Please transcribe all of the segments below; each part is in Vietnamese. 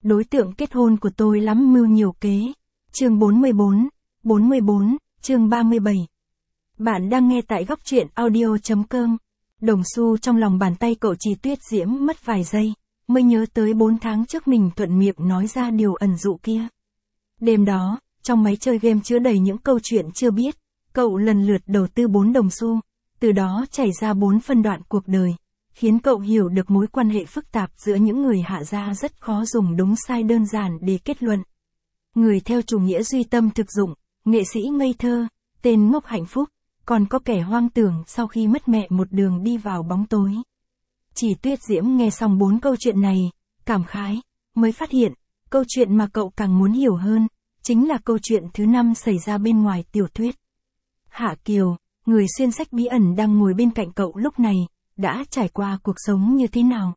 đối tượng kết hôn của tôi lắm mưu nhiều kế. Chương 44, chương 37. Bạn đang nghe tại góc truyện audio.com. Đồng xu trong lòng bàn tay cậu Trì Tuyết Diễm mất vài giây, mới nhớ tới 4 tháng trước mình thuận miệng nói ra điều ẩn dụ kia. Đêm đó, trong máy chơi game chứa đầy những câu chuyện chưa biết, cậu lần lượt đầu tư 4 đồng xu, từ đó chảy ra 4 phân đoạn cuộc đời, khiến cậu hiểu được mối quan hệ phức tạp giữa những người hạ gia rất khó dùng đúng sai đơn giản để kết luận. Người theo chủ nghĩa duy tâm thực dụng, nghệ sĩ ngây thơ, tên ngốc hạnh phúc, còn có kẻ hoang tưởng sau khi mất mẹ một đường đi vào bóng tối. Trì Tuyết Diễm nghe xong 4 câu chuyện này, cảm khái, mới phát hiện, câu chuyện mà cậu càng muốn hiểu hơn, chính là câu chuyện thứ 5 xảy ra bên ngoài tiểu thuyết. Hạ Kiều, người xuyên sách bí ẩn đang ngồi bên cạnh cậu lúc này, đã trải qua cuộc sống như thế nào?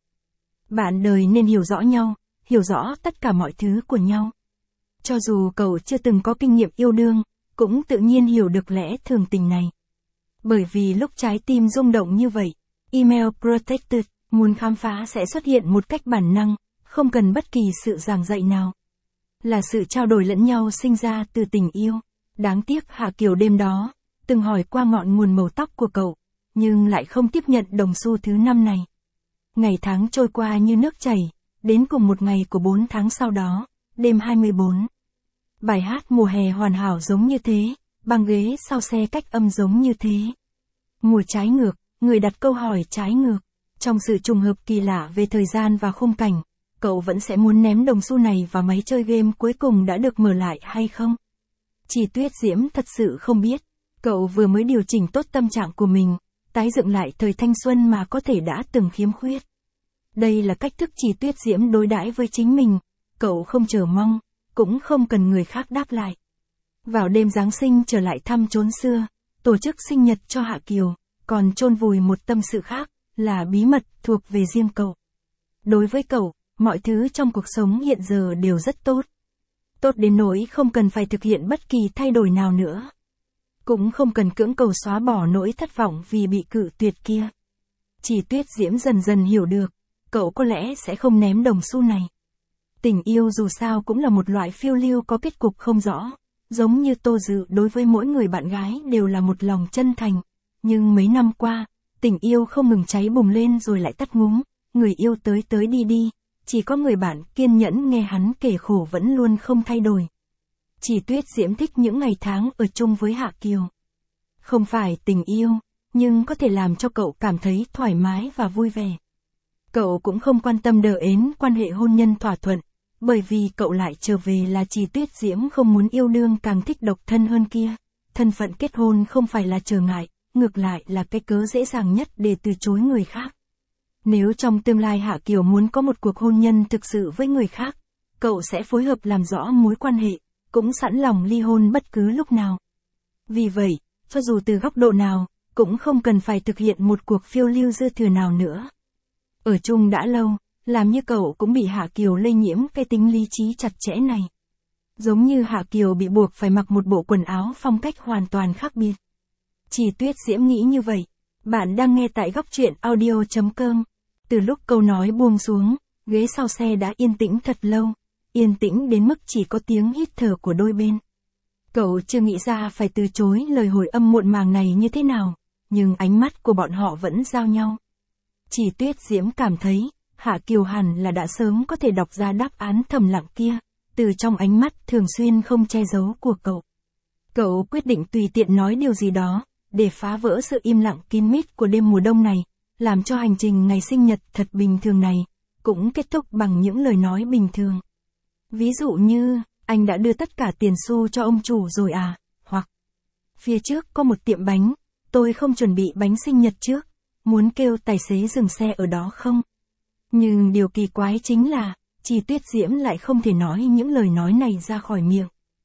Bạn đời nên hiểu rõ nhau, hiểu rõ tất cả mọi thứ của nhau. Cho dù cậu chưa từng có kinh nghiệm yêu đương, cũng tự nhiên hiểu được lẽ thường tình này. Bởi vì lúc trái tim rung động như vậy, email protected, muốn khám phá sẽ xuất hiện một cách bản năng, không cần bất kỳ sự giảng dạy nào. Là sự trao đổi lẫn nhau sinh ra từ tình yêu. Đáng tiếc Hạ Kiều đêm đó, từng hỏi qua ngọn nguồn màu tóc của cậu, nhưng lại không tiếp nhận đồng xu thứ 5 này. Ngày tháng trôi qua như nước chảy, đến cùng một ngày của 4 tháng sau đó, đêm 24. Bài hát mùa hè hoàn hảo giống như thế, băng ghế sau xe cách âm giống như thế. Mùa trái ngược, người đặt câu hỏi trái ngược. Trong sự trùng hợp kỳ lạ về thời gian và khung cảnh, cậu vẫn sẽ muốn ném đồng xu này vào máy chơi game cuối cùng đã được mở lại hay không? Trì Tuyết Diễm thật sự không biết, cậu vừa mới điều chỉnh tốt tâm trạng của mình, tái dựng lại thời thanh xuân mà có thể đã từng khiếm khuyết. Đây là cách thức Trì Tuyết Diễm đối đãi với chính mình, cậu không chờ mong, cũng không cần người khác đáp lại. Vào đêm Giáng sinh trở lại thăm chốn xưa, tổ chức sinh nhật cho Hạ Kiều, còn chôn vùi một tâm sự khác, là bí mật thuộc về riêng cậu. Đối với cậu, mọi thứ trong cuộc sống hiện giờ đều rất tốt. Tốt đến nỗi không cần phải thực hiện bất kỳ thay đổi nào nữa. Cũng không cần cưỡng cầu xóa bỏ nỗi thất vọng vì bị cự tuyệt kia. Trì Tuyết Diễm dần dần hiểu được, cậu có lẽ sẽ không ném đồng xu này. Tình yêu dù sao cũng là một loại phiêu lưu có kết cục không rõ. Giống như Tô Dự đối với mỗi người bạn gái đều là một lòng chân thành. Nhưng mấy năm qua, tình yêu không ngừng cháy bùng lên rồi lại tắt ngúm. Người yêu tới tới đi đi, chỉ có người bạn kiên nhẫn nghe hắn kể khổ vẫn luôn không thay đổi. Trì Tuyết Diễm thích những ngày tháng ở chung với Hạ Kiều. Không phải tình yêu, nhưng có thể làm cho cậu cảm thấy thoải mái và vui vẻ. Cậu cũng không quan tâm đờ ến quan hệ hôn nhân thỏa thuận, bởi vì cậu lại trở về là Trì Tuyết Diễm không muốn yêu đương càng thích độc thân hơn kia. Thân phận kết hôn không phải là trở ngại, ngược lại là cái cớ dễ dàng nhất để từ chối người khác. Nếu trong tương lai Hạ Kiều muốn có một cuộc hôn nhân thực sự với người khác, cậu sẽ phối hợp làm rõ mối quan hệ, cũng sẵn lòng ly hôn bất cứ lúc nào. Vì vậy, cho dù từ góc độ nào, cũng không cần phải thực hiện một cuộc phiêu lưu dư thừa nào nữa. Ở chung đã lâu, làm như cậu cũng bị Hạ Kiều lây nhiễm cái tính lý trí chặt chẽ này. Giống như Hạ Kiều bị buộc phải mặc một bộ quần áo phong cách hoàn toàn khác biệt. Trì Tuyết Diễm nghĩ như vậy. Bạn đang nghe tại góc truyện audio.com. Từ lúc câu nói buông xuống, ghế sau xe đã yên tĩnh thật lâu. Yên tĩnh đến mức chỉ có tiếng hít thở của đôi bên. Cậu chưa nghĩ ra phải từ chối lời hồi âm muộn màng này như thế nào, nhưng ánh mắt của bọn họ vẫn giao nhau. Trì Tuyết Diễm cảm thấy, Hạ Kiều hẳn là đã sớm có thể đọc ra đáp án thầm lặng kia, từ trong ánh mắt thường xuyên không che giấu của cậu. Cậu quyết định tùy tiện nói điều gì đó, để phá vỡ sự im lặng kín mít của đêm mùa đông này, làm cho hành trình ngày sinh nhật thật bình thường này, cũng kết thúc bằng những lời nói bình thường. Ví dụ như, anh đã đưa tất cả tiền xu cho ông chủ rồi à, hoặc phía trước có một tiệm bánh, tôi không chuẩn bị bánh sinh nhật trước, muốn kêu tài xế dừng xe ở đó không? Nhưng điều kỳ quái chính là, Trì Tuyết Diễm lại không thể nói những lời nói này ra khỏi miệng.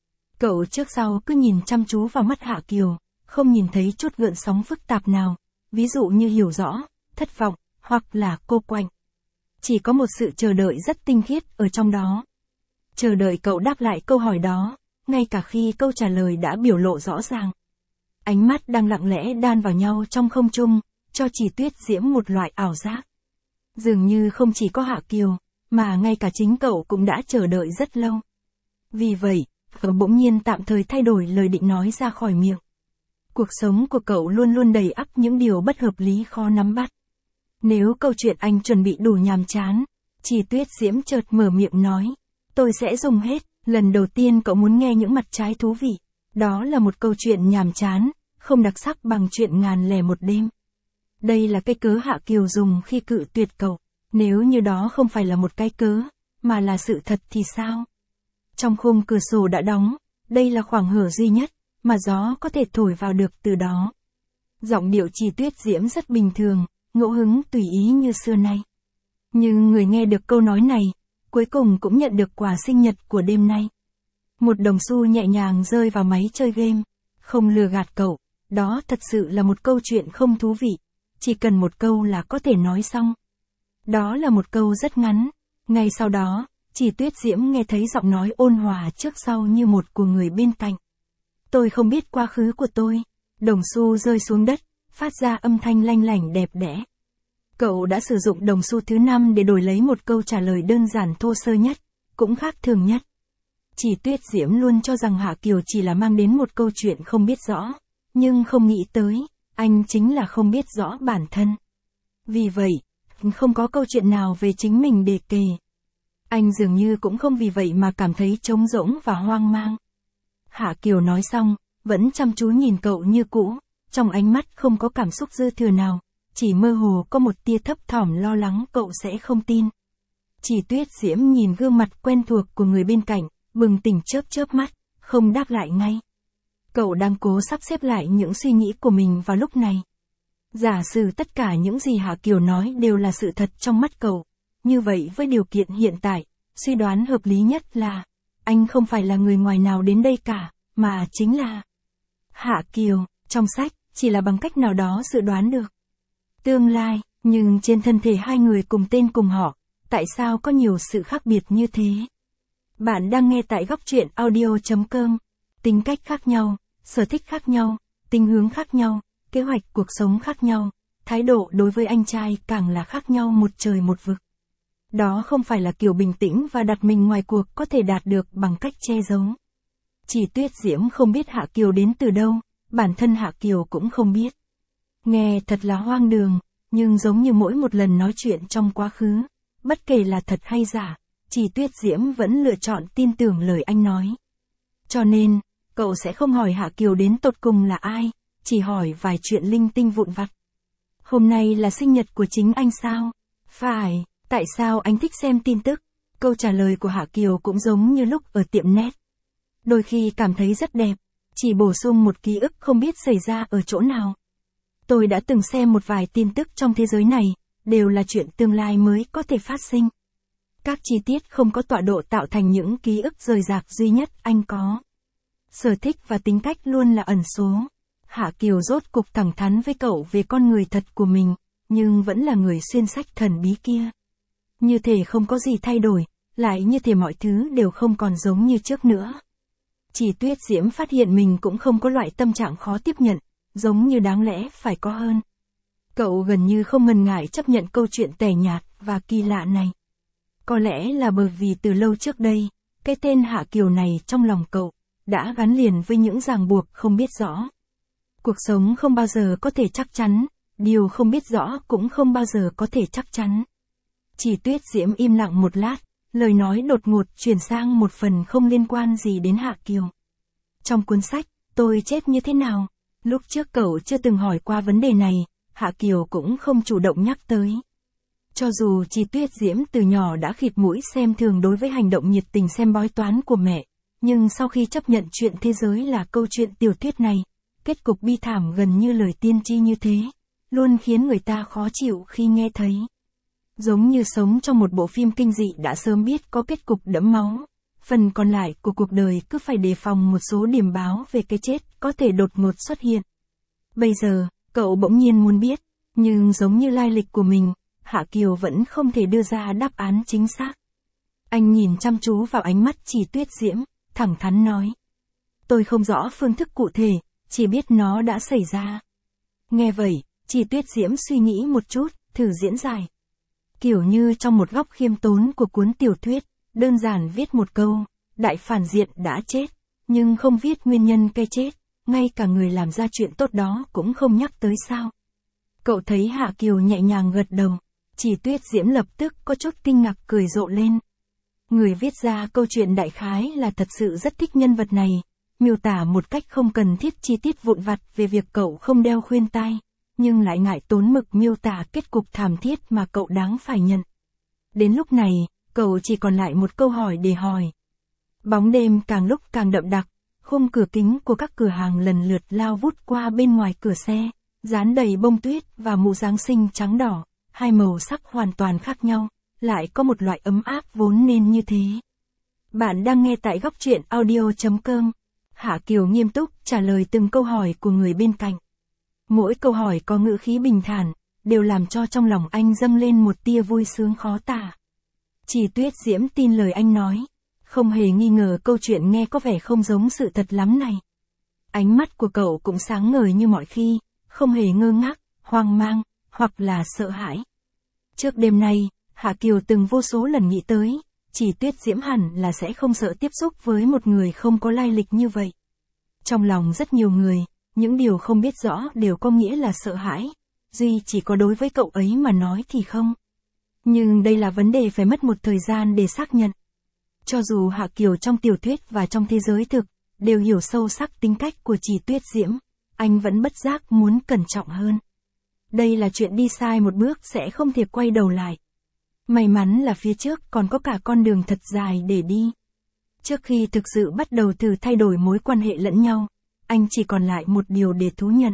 Cậu trước sau cứ nhìn chăm chú vào mắt Hạ Kiều, không nhìn thấy chút gợn sóng phức tạp nào, ví dụ như hiểu rõ, thất vọng, hoặc là cô quạnh. Chỉ có một sự chờ đợi rất tinh khiết ở trong đó. Chờ đợi cậu đáp lại câu hỏi đó, ngay cả khi câu trả lời đã biểu lộ rõ ràng. Ánh mắt đang lặng lẽ đan vào nhau trong không trung, cho Trì Tuyết Diễm một loại ảo giác. Dường như không chỉ có Hạ Kiều, mà ngay cả chính cậu cũng đã chờ đợi rất lâu. Vì vậy, cậu bỗng nhiên tạm thời thay đổi lời định nói ra khỏi miệng. Cuộc sống của cậu luôn luôn đầy ắp những điều bất hợp lý khó nắm bắt. Nếu câu chuyện anh chuẩn bị đủ nhàm chán, Chỉ Tuyết Diễm chợt mở miệng nói, tôi sẽ dùng hết. Lần đầu tiên cậu muốn nghe những mặt trái thú vị. Đó là một câu chuyện nhàm chán, không đặc sắc bằng chuyện Ngàn Lẻ Một Đêm. Đây là cái cớ Hạ Kiều dùng khi cự tuyệt cậu. Nếu như đó không phải là một cái cớ, mà là sự thật thì sao? Trong khung cửa sổ đã đóng, đây là khoảng hở duy nhất, mà gió có thể thổi vào được từ đó. Giọng điệu Chỉ Tuyết Diễm rất bình thường, ngẫu hứng tùy ý như xưa nay. Nhưng người nghe được câu nói này, cuối cùng cũng nhận được quà sinh nhật của đêm nay. Một đồng xu nhẹ nhàng rơi vào máy chơi game, không lừa gạt cậu, đó thật sự là một câu chuyện không thú vị, chỉ cần một câu là có thể nói xong. Đó là một câu rất ngắn, ngay sau đó, Chỉ Tuyết Diễm nghe thấy giọng nói ôn hòa trước sau như một của người bên cạnh. Tôi không biết quá khứ của tôi. Đồng xu rơi xuống đất, phát ra âm thanh lanh lảnh đẹp đẽ. Cậu đã sử dụng đồng xu thứ 5 để đổi lấy một câu trả lời đơn giản thô sơ nhất, cũng khác thường nhất. Chỉ Tuyết Diễm luôn cho rằng Hạ Kiều chỉ là mang đến một câu chuyện không biết rõ, nhưng không nghĩ tới, anh chính là không biết rõ bản thân. Vì vậy, không có câu chuyện nào về chính mình để kể. Anh dường như cũng không vì vậy mà cảm thấy trống rỗng và hoang mang. Hạ Kiều nói xong, vẫn chăm chú nhìn cậu như cũ, trong ánh mắt không có cảm xúc dư thừa nào, chỉ mơ hồ có một tia thấp thỏm lo lắng cậu sẽ không tin. Chỉ Tuyết Diễm nhìn gương mặt quen thuộc của người bên cạnh, bừng tỉnh chớp chớp mắt, không đáp lại ngay. Cậu đang cố sắp xếp lại những suy nghĩ của mình vào lúc này. Giả sử tất cả những gì Hạ Kiều nói đều là sự thật trong mắt cậu, như vậy với điều kiện hiện tại, suy đoán hợp lý nhất là, anh không phải là người ngoài nào đến đây cả, mà chính là Hạ Kiều, trong sách, chỉ là bằng cách nào đó dự đoán được tương lai, nhưng trên thân thể hai người cùng tên cùng họ, tại sao có nhiều sự khác biệt như thế? Bạn đang nghe tại góc truyện audio.com. Tính cách khác nhau, sở thích khác nhau, tình hướng khác nhau, kế hoạch cuộc sống khác nhau, thái độ đối với anh trai càng là khác nhau một trời một vực. Đó không phải là kiểu bình tĩnh và đặt mình ngoài cuộc có thể đạt được bằng cách che giấu. Chỉ Tuyết Diễm không biết Hạ Kiều đến từ đâu, bản thân Hạ Kiều cũng không biết. Nghe thật là hoang đường, nhưng giống như mỗi một lần nói chuyện trong quá khứ, bất kể là thật hay giả, Chỉ Tuyết Diễm vẫn lựa chọn tin tưởng lời anh nói. Cho nên, cậu sẽ không hỏi Hạ Kiều đến tột cùng là ai, chỉ hỏi vài chuyện linh tinh vụn vặt. Hôm nay là sinh nhật của chính anh sao? Phải, tại sao anh thích xem tin tức? Câu trả lời của Hạ Kiều cũng giống như lúc ở tiệm net. Đôi khi cảm thấy rất đẹp, chỉ bổ sung một ký ức không biết xảy ra ở chỗ nào. Tôi đã từng xem một vài tin tức trong thế giới này, đều là chuyện tương lai mới có thể phát sinh. Các chi tiết không có tọa độ tạo thành những ký ức rời rạc duy nhất anh có. Sở thích và tính cách luôn là ẩn số. Hạ Kiều rốt cục thẳng thắn với cậu về con người thật của mình, nhưng vẫn là người xuyên sách thần bí kia. Như thể không có gì thay đổi, lại như thể mọi thứ đều không còn giống như trước nữa. Chỉ Tuyết Diễm phát hiện mình cũng không có loại tâm trạng khó tiếp nhận, giống như đáng lẽ phải có hơn. Cậu gần như không ngần ngại chấp nhận câu chuyện tẻ nhạt và kỳ lạ này. Có lẽ là bởi vì từ lâu trước đây, cái tên Hạ Kiều này trong lòng cậu, đã gắn liền với những ràng buộc không biết rõ. Cuộc sống không bao giờ có thể chắc chắn, điều không biết rõ cũng không bao giờ có thể chắc chắn. Chỉ Tuyết Diễm im lặng một lát, lời nói đột ngột chuyển sang một phần không liên quan gì đến Hạ Kiều. Trong cuốn sách, Tôi chết như thế nào? Lúc trước cậu chưa từng hỏi qua vấn đề này, Hạ Kiều cũng không chủ động nhắc tới. Cho dù Chỉ Tuyết Diễm từ nhỏ đã khịt mũi xem thường đối với hành động nhiệt tình xem bói toán của mẹ, nhưng sau khi chấp nhận chuyện thế giới là câu chuyện tiểu thuyết này, kết cục bi thảm gần như lời tiên tri như thế, luôn khiến người ta khó chịu khi nghe thấy. Giống như sống trong một bộ phim kinh dị đã sớm biết có kết cục đẫm máu, phần còn lại của cuộc đời cứ phải đề phòng một số điểm báo về cái chết có thể đột ngột xuất hiện. Bây giờ, cậu bỗng nhiên muốn biết, nhưng giống như lai lịch của mình, Hạ Kiều vẫn không thể đưa ra đáp án chính xác. Anh nhìn chăm chú vào ánh mắt Chỉ Tuyết Diễm, thẳng thắn nói. Tôi không rõ phương thức cụ thể, chỉ biết nó đã xảy ra. Nghe vậy, Chỉ Tuyết Diễm suy nghĩ một chút, thử diễn giải. Kiểu như trong một góc khiêm tốn của cuốn tiểu thuyết, đơn giản viết một câu, đại phản diện đã chết, nhưng không viết nguyên nhân cái chết, ngay cả người làm ra chuyện tốt đó cũng không nhắc tới sao. Cậu thấy Hạ Kiều nhẹ nhàng gật đầu, Chỉ Tuyết Diễm lập tức có chút kinh ngạc cười rộ lên. Người viết ra câu chuyện đại khái là thật sự rất thích nhân vật này, miêu tả một cách không cần thiết chi tiết vụn vặt về việc cậu không đeo khuyên tai, nhưng lại ngại tốn mực miêu tả kết cục thảm thiết mà cậu đáng phải nhận. Đến lúc này, cậu chỉ còn lại một câu hỏi để hỏi. Bóng đêm càng lúc càng đậm đặc, khung cửa kính của các cửa hàng lần lượt lao vút qua bên ngoài cửa xe, dán đầy bông tuyết và mũ Giáng sinh trắng đỏ, hai màu sắc hoàn toàn khác nhau, lại có một loại ấm áp vốn nên như thế. Bạn đang nghe tại góc truyện audio.com. Hạ Kiều nghiêm túc trả lời từng câu hỏi của người bên cạnh. Mỗi câu hỏi có ngữ khí bình thản, đều làm cho trong lòng anh dâng lên một tia vui sướng khó tả. Chỉ Tuyết Diễm tin lời anh nói, không hề nghi ngờ câu chuyện nghe có vẻ không giống sự thật lắm này. Ánh mắt của cậu cũng sáng ngời như mọi khi, không hề ngơ ngác, hoang mang, hoặc là sợ hãi. Trước đêm nay, Hạ Kiều từng vô số lần nghĩ tới, Chỉ Tuyết Diễm hẳn là sẽ không sợ tiếp xúc với một người không có lai lịch như vậy. Trong lòng rất nhiều người, những điều không biết rõ đều có nghĩa là sợ hãi, duy chỉ có đối với cậu ấy mà nói thì không. Nhưng đây là vấn đề phải mất một thời gian để xác nhận. Cho dù Hạ Kiều trong tiểu thuyết và trong thế giới thực, đều hiểu sâu sắc tính cách của Chỉ Tuyết Diễm, anh vẫn bất giác muốn cẩn trọng hơn. Đây là chuyện đi sai một bước sẽ không thể quay đầu lại. May mắn là phía trước còn có cả con đường thật dài để đi. Trước khi thực sự bắt đầu thử thay đổi mối quan hệ lẫn nhau, anh chỉ còn lại một điều để thú nhận.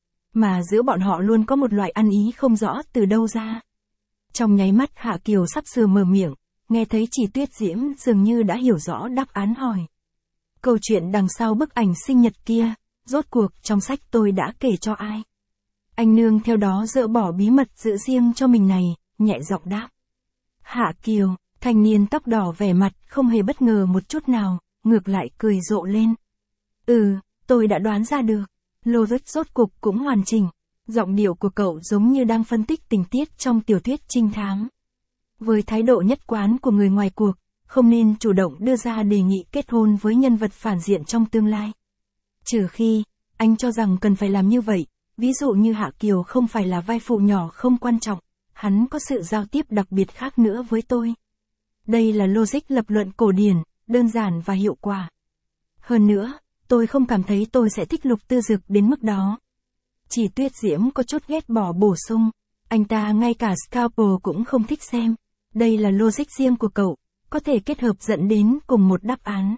Mà giữa bọn họ luôn có một loại ăn ý không rõ từ đâu ra. Trong nháy mắt Hạ Kiều sắp sửa mở miệng, nghe thấy Chỉ Tuyết Diễm dường như đã hiểu rõ đáp án hỏi. Câu chuyện đằng sau bức ảnh sinh nhật kia, rốt cuộc trong sách tôi đã kể cho ai? Anh nương theo đó dỡ bỏ bí mật giữ riêng cho mình này, nhẹ giọng đáp. Hạ Kiều, thanh niên tóc đỏ vẻ mặt không hề bất ngờ một chút nào, ngược lại cười rộ lên. Tôi đã đoán ra được. Logic rốt cục cũng hoàn chỉnh. Giọng điệu của cậu giống như đang phân tích tình tiết trong tiểu thuyết trinh thám. Với thái độ nhất quán của người ngoài cuộc, không nên chủ động đưa ra đề nghị kết hôn với nhân vật phản diện trong tương lai. Trừ khi, anh cho rằng cần phải làm như vậy, ví dụ như Hạ Kiều không phải là vai phụ nhỏ không quan trọng, hắn có sự giao tiếp đặc biệt khác nữa với tôi. Đây là logic lập luận cổ điển, đơn giản và hiệu quả. Hơn nữa, tôi không cảm thấy tôi sẽ thích Lục Tư Dực đến mức đó. Chỉ Tuyết Diễm có chút ghét bỏ bổ sung, anh ta ngay cả Scalpel cũng không thích xem. Đây là logic riêng của cậu, có thể kết hợp dẫn đến cùng một đáp án.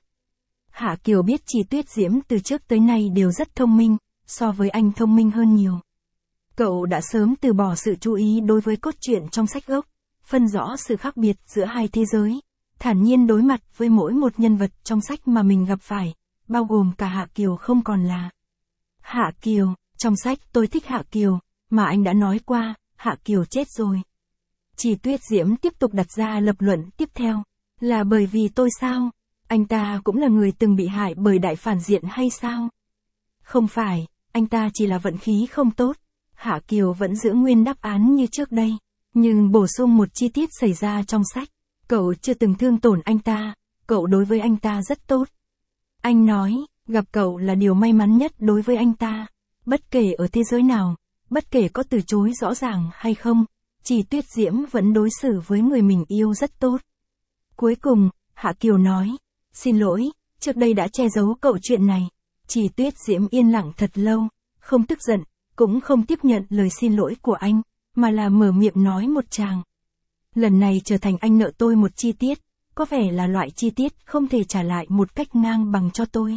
Hạ Kiều biết Chỉ Tuyết Diễm từ trước tới nay đều rất thông minh, so với anh thông minh hơn nhiều. Cậu đã sớm từ bỏ sự chú ý đối với cốt truyện trong sách gốc, phân rõ sự khác biệt giữa hai thế giới, thản nhiên đối mặt với mỗi một nhân vật trong sách mà mình gặp phải, bao gồm cả Hạ Kiều không còn là. Hạ Kiều, trong sách tôi thích Hạ Kiều, mà anh đã nói qua, Hạ Kiều chết rồi. Chỉ Tuyết Diễm tiếp tục đặt ra lập luận tiếp theo, là bởi vì tôi sao? Anh ta cũng là người từng bị hại bởi đại phản diện hay sao? Không phải, anh ta chỉ là vận khí không tốt. Hạ Kiều vẫn giữ nguyên đáp án như trước đây, nhưng bổ sung một chi tiết xảy ra trong sách. Cậu chưa từng thương tổn anh ta, cậu đối với anh ta rất tốt. Anh nói, gặp cậu là điều may mắn nhất đối với anh ta. Bất kể ở thế giới nào, bất kể có từ chối rõ ràng hay không, Chỉ Tuyết Diễm vẫn đối xử với người mình yêu rất tốt. Cuối cùng, Hạ Kiều nói, xin lỗi, trước đây đã che giấu cậu chuyện này. Chỉ Tuyết Diễm yên lặng thật lâu, không tức giận, cũng không tiếp nhận lời xin lỗi của anh, mà là mở miệng nói một tràng. Lần này trở thành anh nợ tôi một chi tiết, có vẻ là loại chi tiết không thể trả lại một cách ngang bằng cho tôi.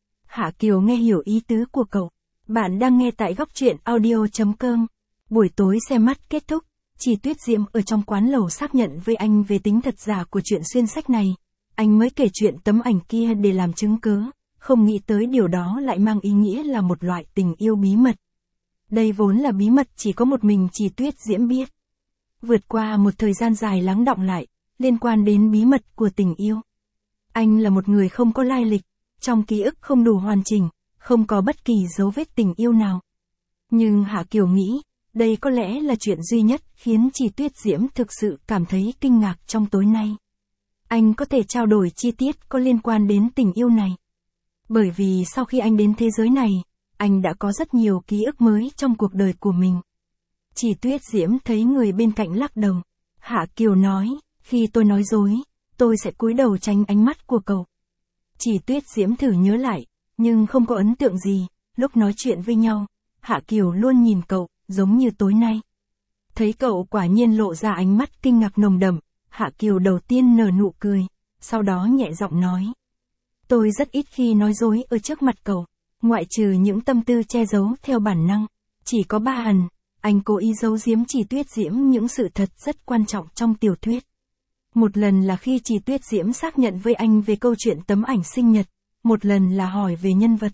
Hạ Kiều nghe hiểu ý tứ của cậu. Bạn đang nghe tại góc truyện audio.com. Buổi tối xem mắt kết thúc, Chỉ Tuyết Diễm ở trong quán lẩu xác nhận với anh về tính thật giả của chuyện xuyên sách này. Anh mới kể chuyện tấm ảnh kia để làm chứng cớ, không nghĩ tới điều đó lại mang ý nghĩa là một loại tình yêu bí mật. Đây vốn là bí mật chỉ có một mình Chỉ Tuyết Diễm biết. Vượt qua một thời gian dài lắng đọng lại, liên quan đến bí mật của tình yêu. Anh là một người không có lai lịch, trong ký ức không đủ hoàn chỉnh, không có bất kỳ dấu vết tình yêu nào. Nhưng Hạ Kiều nghĩ, đây có lẽ là chuyện duy nhất khiến Chỉ Tuyết Diễm thực sự cảm thấy kinh ngạc trong tối nay. Anh có thể trao đổi chi tiết có liên quan đến tình yêu này. Bởi vì sau khi anh đến thế giới này, anh đã có rất nhiều ký ức mới trong cuộc đời của mình. Chỉ Tuyết Diễm thấy người bên cạnh lắc đầu. Hạ Kiều nói, khi tôi nói dối, tôi sẽ cúi đầu tránh ánh mắt của cậu. Chỉ Tuyết Diễm thử nhớ lại, nhưng không có ấn tượng gì, lúc nói chuyện với nhau, Hạ Kiều luôn nhìn cậu, giống như tối nay. Thấy cậu quả nhiên lộ ra ánh mắt kinh ngạc nồng đậm, Hạ Kiều đầu tiên nở nụ cười, sau đó nhẹ giọng nói. Tôi rất ít khi nói dối ở trước mặt cậu, ngoại trừ những tâm tư che giấu theo bản năng. Chỉ có 3 lần, anh cố ý giấu giếm Chỉ Tuyết Diễm những sự thật rất quan trọng trong tiểu thuyết. Một lần là khi Chỉ Tuyết Diễm xác nhận với anh về câu chuyện tấm ảnh sinh nhật, một lần là hỏi về nhân vật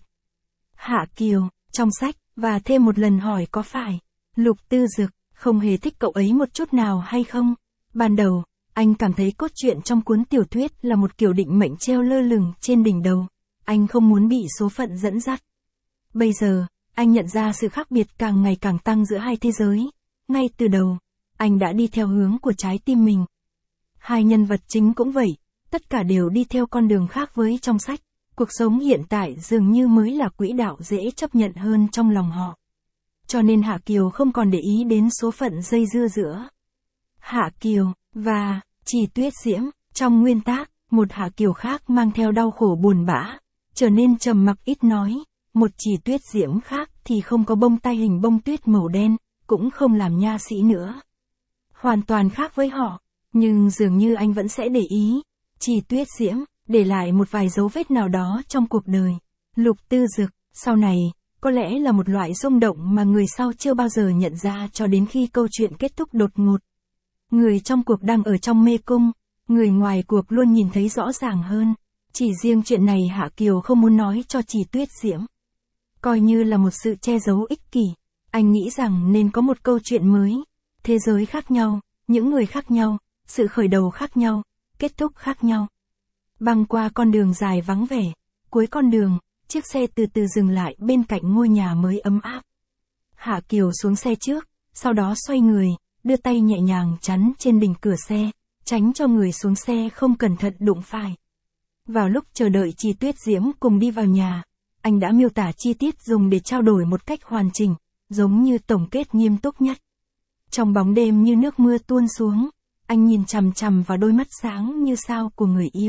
Hạ Kiều trong sách, và thêm một lần hỏi có phải Lục Tư Dực không hề thích cậu ấy một chút nào hay không. Ban đầu, anh cảm thấy cốt truyện trong cuốn tiểu thuyết là một kiểu định mệnh treo lơ lửng trên đỉnh đầu. Anh không muốn bị số phận dẫn dắt. Bây giờ, anh nhận ra sự khác biệt càng ngày càng tăng giữa hai thế giới. Ngay từ đầu, anh đã đi theo hướng của trái tim mình. Hai nhân vật chính cũng vậy, tất cả đều đi theo con đường khác với trong sách. Cuộc sống hiện tại dường như mới là quỹ đạo dễ chấp nhận hơn trong lòng họ. Cho nên Hạ Kiều không còn để ý đến số phận dây dưa giữa Hạ Kiều và Chỉ Tuyết Diễm. Trong nguyên tác, một Hạ Kiều khác mang theo đau khổ buồn bã, trở nên trầm mặc ít nói. Một Chỉ Tuyết Diễm khác thì không có bông tai hình bông tuyết màu đen, cũng không làm nha sĩ nữa. Hoàn toàn khác với họ, nhưng dường như anh vẫn sẽ để ý. Chỉ Tuyết Diễm để lại một vài dấu vết nào đó trong cuộc đời. Lục Tư Dực, sau này, có lẽ là một loại rung động mà người sau chưa bao giờ nhận ra cho đến khi câu chuyện kết thúc đột ngột. Người trong cuộc đang ở trong mê cung, người ngoài cuộc luôn nhìn thấy rõ ràng hơn. Chỉ riêng chuyện này Hạ Kiều không muốn nói cho Chỉ Tuyết Diễm. Coi như là một sự che giấu ích kỷ. Anh nghĩ rằng nên có một câu chuyện mới. Thế giới khác nhau, những người khác nhau, sự khởi đầu khác nhau, kết thúc khác nhau. Băng qua con đường dài vắng vẻ, cuối con đường, chiếc xe từ từ dừng lại bên cạnh ngôi nhà mới ấm áp. Hạ Kiều xuống xe trước, sau đó xoay người, đưa tay nhẹ nhàng chắn trên đỉnh cửa xe, tránh cho người xuống xe không cẩn thận đụng phải. Vào lúc chờ đợi Chỉ Tuyết Diễm cùng đi vào nhà, anh đã miêu tả chi tiết dùng để trao đổi một cách hoàn chỉnh, giống như tổng kết nghiêm túc nhất. Trong bóng đêm như nước mưa tuôn xuống, anh nhìn chằm chằm vào đôi mắt sáng như sao của người yêu.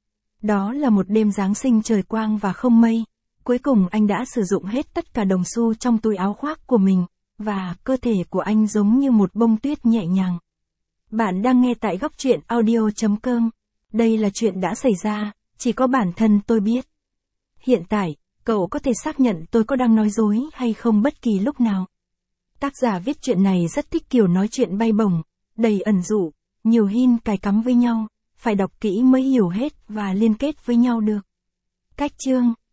Đó là một đêm Giáng sinh trời quang và không mây. Cuối cùng anh đã sử dụng hết tất cả đồng xu trong túi áo khoác của mình, và cơ thể của anh giống như một bông tuyết nhẹ nhàng. Bạn đang nghe tại Góc Truyện Audio.com. Đây là chuyện đã xảy ra, chỉ có bản thân tôi biết. Hiện tại, cậu có thể xác nhận tôi có đang nói dối hay không bất kỳ lúc nào. Tác giả viết chuyện này rất thích kiểu nói chuyện bay bổng, đầy ẩn dụ, nhiều hin cài cắm với nhau, phải đọc kỹ mới hiểu hết và liên kết với nhau được. Cách chương